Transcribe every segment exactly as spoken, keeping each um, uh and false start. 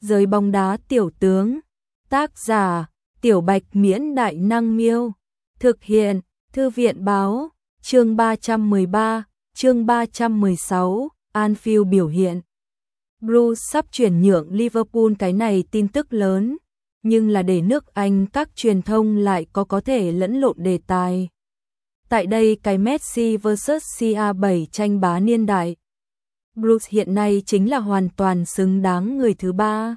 Giới bóng đá tiểu tướng. Tác giả: Tiểu Bạch Miễn Đại Năng Miêu. Thực hiện: Thư viện báo. Chương ba trăm mười ba, chương ba trăm mười sáu, Anfield biểu hiện. Bruce sắp chuyển nhượng Liverpool, cái này tin tức lớn, nhưng là để nước Anh các truyền thông lại có có thể lẫn lộn đề tài. Tại đây cái Messi versus xê a bảy tranh bá niên đại. Bruce hiện nay chính là hoàn toàn xứng đáng người thứ ba.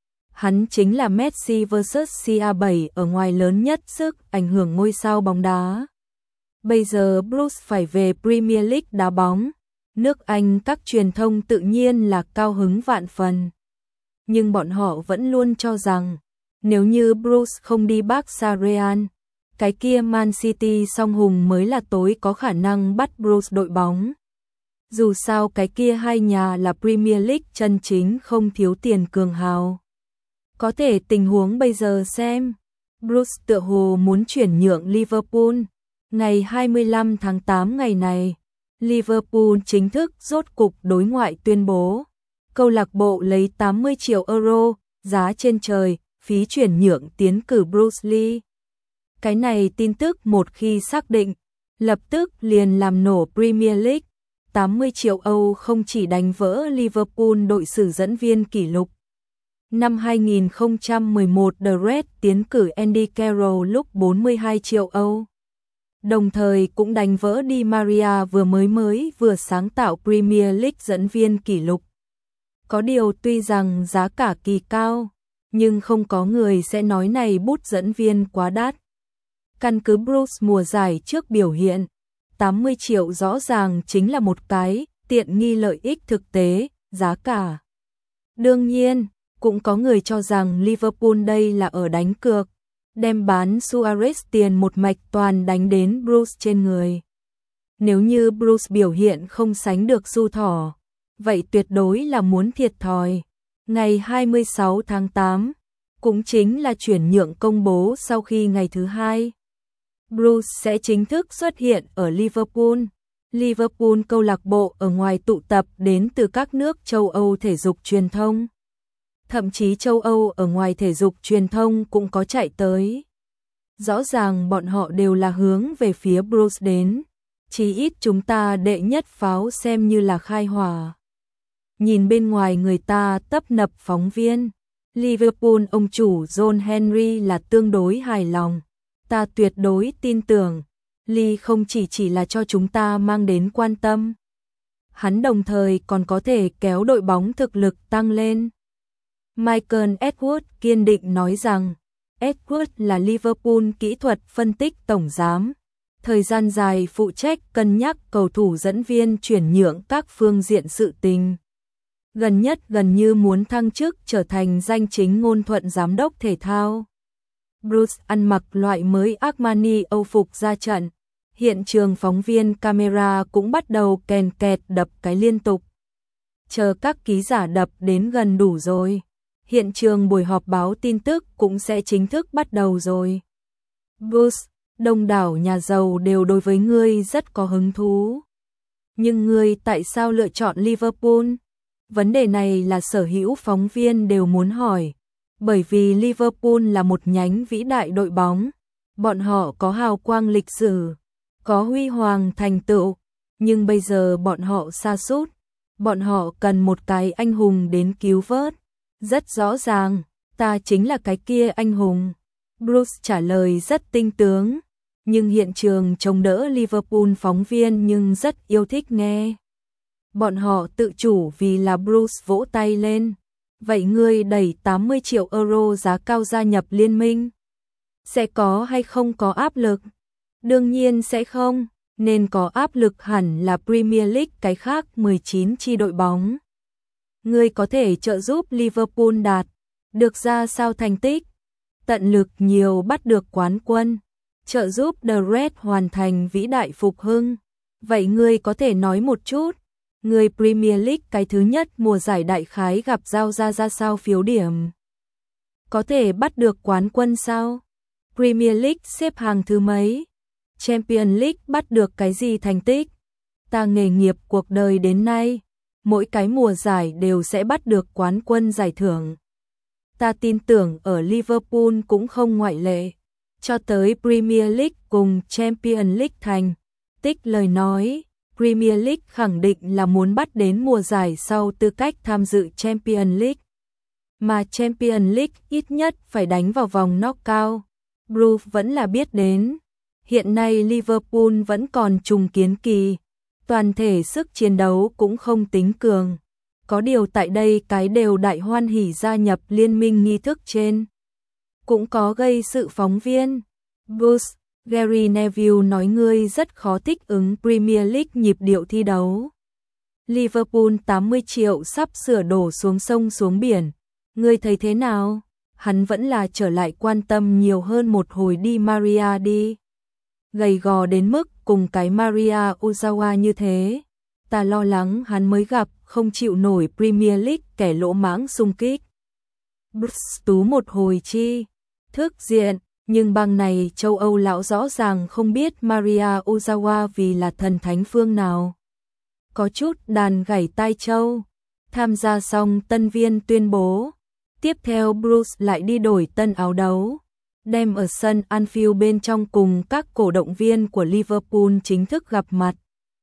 Hắn chính là Messi versus xê a bảy ở ngoài lớn nhất sức ảnh hưởng ngôi sao bóng đá. Bây giờ Bruce phải về Premier League đá bóng. Nước Anh các truyền thông tự nhiên là cao hứng vạn phần. Nhưng bọn họ vẫn luôn cho rằng, nếu như Bruce không đi Barca Real, cái kia Man City song hùng mới là tối có khả năng bắt Bruce đội bóng. Dù sao cái kia hai nhà là Premier League chân chính, không thiếu tiền cường hào. Có thể tình huống bây giờ xem, Bruce tựa hồ muốn chuyển nhượng Liverpool. Ngày hai mươi lăm tháng tám ngày này, Liverpool chính thức rốt cục đối ngoại tuyên bố, câu lạc bộ lấy tám mươi triệu euro, giá trên trời, phí chuyển nhượng tiến cử Bruce Lee. Cái này tin tức một khi xác định, lập tức liền làm nổ Premier League. tám mươi triệu Âu không chỉ đánh vỡ Liverpool đội sử dẫn viên kỷ lục. Năm hai nghìn không trăm mười một The Reds tiến cử Andy Carroll lúc bốn mươi hai triệu Âu. Đồng thời cũng đánh vỡ Di Maria vừa mới mới vừa sáng tạo Premier League dẫn viên kỷ lục. Có điều tuy rằng giá cả kỳ cao, nhưng không có người sẽ nói này bút dẫn viên quá đắt. Căn cứ Bruce mùa giải trước biểu hiện, tám mươi triệu rõ ràng chính là một cái tiện nghi lợi ích thực tế, giá cả. Đương nhiên, cũng có người cho rằng Liverpool đây là ở đánh cược, đem bán Suarez tiền một mạch toàn đánh đến Bruce trên người. Nếu như Bruce biểu hiện không sánh được Du Thỏ, vậy tuyệt đối là muốn thiệt thòi. Ngày hai mươi sáu tháng tám, cũng chính là chuyển nhượng công bố sau khi ngày thứ hai, Bruce sẽ chính thức xuất hiện ở Liverpool. Liverpool câu lạc bộ ở ngoài tụ tập đến từ các nước châu Âu thể dục truyền thông. Thậm chí châu Âu ở ngoài thể dục truyền thông cũng có chạy tới. Rõ ràng bọn họ đều là hướng về phía Bruce đến. Chí ít chúng ta đệ nhất pháo xem như là khai hỏa. Nhìn bên ngoài người ta tấp nập phóng viên. Liverpool ông chủ John Henry là tương đối hài lòng. Ta tuyệt đối tin tưởng, Lee không chỉ chỉ là cho chúng ta mang đến quan tâm. Hắn đồng thời còn có thể kéo đội bóng thực lực tăng lên. Michael Edwards kiên định nói rằng, Edwards là Liverpool kỹ thuật phân tích tổng giám. Thời gian dài phụ trách cân nhắc cầu thủ dẫn viên chuyển nhượng các phương diện sự tình. Gần nhất gần như muốn thăng chức trở thành danh chính ngôn thuận giám đốc thể thao. Bruce ăn mặc loại mới Armani Âu phục ra trận. Hiện trường phóng viên camera cũng bắt đầu kèn kẹt đập cái liên tục. Chờ các ký giả đập đến gần đủ rồi, hiện trường buổi họp báo tin tức cũng sẽ chính thức bắt đầu rồi. Bruce, đông đảo nhà giàu đều đối với ngươi rất có hứng thú. Nhưng ngươi tại sao lựa chọn Liverpool? Vấn đề này là sở hữu phóng viên đều muốn hỏi. Bởi vì Liverpool là một nhánh vĩ đại đội bóng. Bọn họ có hào quang lịch sử, có huy hoàng thành tựu. Nhưng bây giờ bọn họ sa sút. Bọn họ cần một cái anh hùng đến cứu vớt. Rất rõ ràng, ta chính là cái kia anh hùng. Bruce trả lời rất tinh tướng. Nhưng hiện trường chống đỡ Liverpool phóng viên nhưng rất yêu thích nghe. Bọn họ tự chủ vì là Bruce vỗ tay lên. Vậy ngươi đẩy tám mươi triệu euro giá cao gia nhập liên minh, sẽ có hay không có áp lực? Đương nhiên sẽ không, nên có áp lực hẳn là Premier League cái khác mười chín chi đội bóng. Ngươi có thể trợ giúp Liverpool đạt được ra sao thành tích? Tận lực nhiều bắt được quán quân, trợ giúp The Reds hoàn thành vĩ đại phục hưng. Vậy ngươi có thể nói một chút, người Premier League cái thứ nhất mùa giải đại khái gặp giao ra ra sao phiếu điểm? Có thể bắt được quán quân sao? Premier League xếp hàng thứ mấy? Champions League bắt được cái gì thành tích? Ta nghề nghiệp cuộc đời đến nay, mỗi cái mùa giải đều sẽ bắt được quán quân giải thưởng. ta tin tưởng ở Liverpool cũng không ngoại lệ. Cho tới Premier League cùng Champions League thành tích lời nói, Premier League khẳng định là muốn bắt đến mùa giải sau tư cách tham dự Champions League. Mà Champions League ít nhất phải đánh vào vòng knockout. Bruce vẫn là biết đến. Hiện nay Liverpool vẫn còn trùng kiến kỳ. Toàn thể sức chiến đấu cũng không tính cường. Có điều tại đây cái đều đại hoan hỉ gia nhập liên minh nghi thức trên. Cũng có gây sự phóng viên. Bruce, Gary Neville nói ngươi rất khó thích ứng Premier League nhịp điệu thi đấu. Liverpool tám mươi triệu sắp sửa đổ xuống sông xuống biển. Ngươi thấy thế nào? Hắn vẫn là trở lại quan tâm nhiều hơn một hồi đi Maria đi. Gầy gò đến mức cùng cái Maria Ozawa như thế. Ta lo lắng hắn mới gặp không chịu nổi Premier League kẻ lỗ mãng xung kích. Bruce tú một hồi chi. Thức diện, nhưng bang này châu Âu lão rõ ràng không biết Maria Ozawa vì là thần thánh phương nào. Có chút đàn gảy tai châu. Tham gia xong tân viên tuyên bố. Tiếp theo Bruce lại đi đổi tân áo đấu. Đem ở sân Anfield bên trong cùng các cổ động viên của Liverpool chính thức gặp mặt.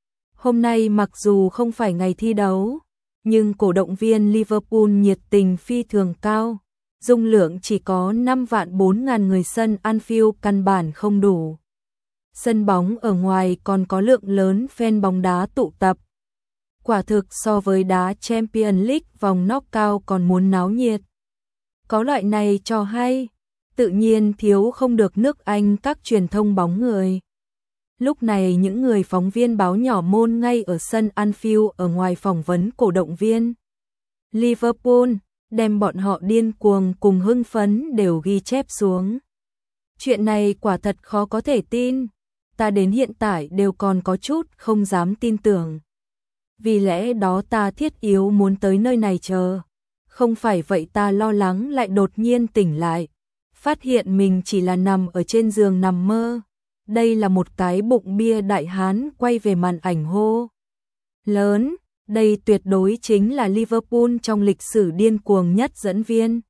Hôm nay mặc dù không phải ngày thi đấu, nhưng cổ động viên Liverpool nhiệt tình phi thường cao. Dung lượng chỉ có năm vạn bốn ngàn người, sân Anfield căn bản không đủ. Sân bóng ở ngoài còn có lượng lớn fan bóng đá tụ tập. Quả thực so với đá Champions League vòng knockout còn muốn náo nhiệt. Có loại này cho hay, tự nhiên thiếu không được nước Anh các truyền thông bóng người. Lúc này những người phóng viên báo nhỏ môn ngay ở sân Anfield ở ngoài phỏng vấn cổ động viên Liverpool, đem bọn họ điên cuồng cùng hưng phấn đều ghi chép xuống. Chuyện này quả thật khó có thể tin, ta đến hiện tại đều còn có chút không dám tin tưởng. Vì lẽ đó ta thiết yếu muốn tới nơi này chờ. Không phải vậy ta lo lắng lại đột nhiên tỉnh lại, phát hiện mình chỉ là nằm ở trên giường nằm mơ. Đây là một cái bụng bia đại hán quay về màn ảnh hô lớn, đây tuyệt đối chính là Liverpool trong lịch sử điên cuồng nhất dẫn viên.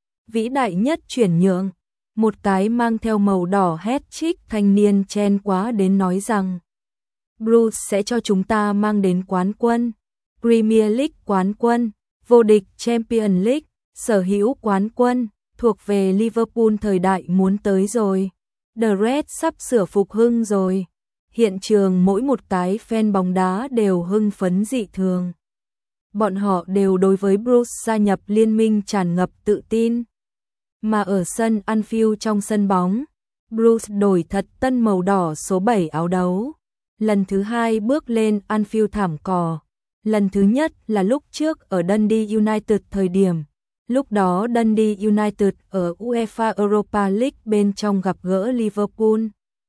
Vĩ đại nhất chuyển nhượng, một cái mang theo màu đỏ hat-trick thanh niên chen quá đến nói rằng Bruce sẽ cho chúng ta mang đến quán quân, Premier League quán quân, vô địch Champions League, sở hữu quán quân, thuộc về Liverpool thời đại muốn tới rồi. The Red sắp sửa phục hưng rồi. Hiện trường mỗi một cái fan bóng đá đều hưng phấn dị thường. Bọn họ đều đối với Bruce gia nhập liên minh tràn ngập tự tin. Mà ở sân Anfield trong sân bóng, Bruce đổi thật tân màu đỏ số bảy áo đấu. Lần thứ hai bước lên Anfield thảm cỏ. Lần thứ nhất là lúc trước ở Dundee United thời điểm. Lúc đó Dundee United ở UEFA Europa League bên trong gặp gỡ Liverpool.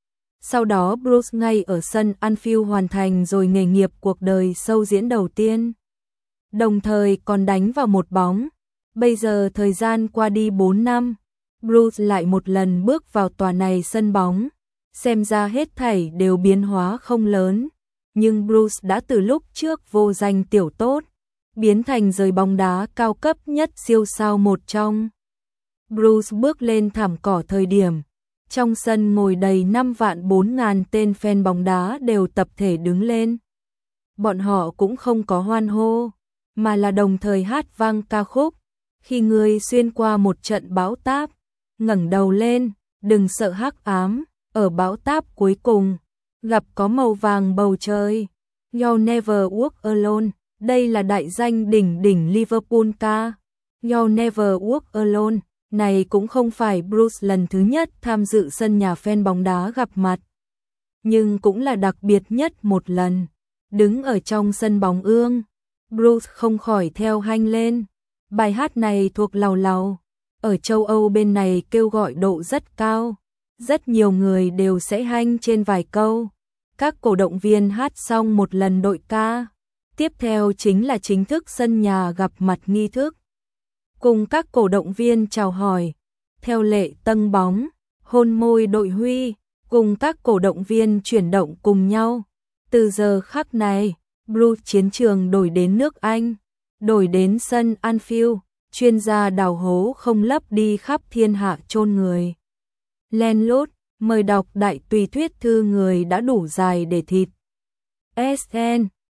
Sau đó Bruce ngay ở sân Anfield hoàn thành rồi nghề nghiệp cuộc đời sâu diễn đầu tiên. Đồng thời còn đánh vào một bóng. Bây giờ thời gian qua đi bốn năm, Bruce lại một lần bước vào tòa này sân bóng. Xem ra hết thảy đều biến hóa không lớn. Nhưng Bruce đã từ lúc trước vô danh tiểu tốt, biến thành giới bóng đá cao cấp nhất siêu sao một trong. Bruce bước lên thảm cỏ thời điểm, trong sân ngồi đầy năm vạn bốn ngàn tên fan bóng đá đều tập thể đứng lên. Bọn họ cũng không có hoan hô, mà là đồng thời hát vang ca khúc. Khi người xuyên qua một trận bão táp, ngẩng đầu lên, đừng sợ hắc ám, ở bão táp cuối cùng, gặp có màu vàng bầu trời. You'll never walk alone. Đây là đại danh đỉnh đỉnh Liverpool ca. You'll never walk alone. Này cũng không phải Bruce lần thứ nhất tham dự sân nhà fan bóng đá gặp mặt. Nhưng cũng là đặc biệt nhất một lần. Đứng ở trong sân bóng ương, Bruce không khỏi theo hanh lên. Bài hát này thuộc lầu lầu. Ở châu Âu bên này kêu gọi độ rất cao. Rất nhiều người đều sẽ hanh trên vài câu. Các cổ động viên hát xong một lần đội ca. Tiếp theo chính là chính thức sân nhà gặp mặt nghi thức. Cùng các cổ động viên chào hỏi. Theo lệ tâng bóng, hôn môi đội huy, cùng các cổ động viên chuyển động cùng nhau. Từ giờ khắc này, Blue chiến trường đổi đến nước Anh, đổi đến sân Anfield. chuyên gia đào hố không lấp đi khắp thiên hạ chôn người. Len lút, mời đọc đại tùy thuyết thư người đã đủ dài để thịt. ét en